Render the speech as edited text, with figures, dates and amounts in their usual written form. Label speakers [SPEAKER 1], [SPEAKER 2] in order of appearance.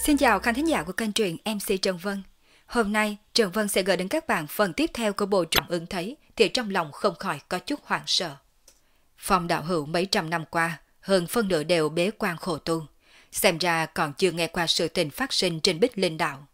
[SPEAKER 1] Xin chào khán thính giả của kênh truyện MC Trần Vân. Hôm nay Trần Vân sẽ gửi đến các bạn phần tiếp theo của bộ truyện Ứng Thấy thì trong lòng không khỏi có chút hoảng sợ. Phong đạo hữu mấy trăm năm qua, hơn phân nửa đều bế quan khổ tu. Xem ra còn chưa nghe qua sự tình phát sinh trên Bích Linh Đạo.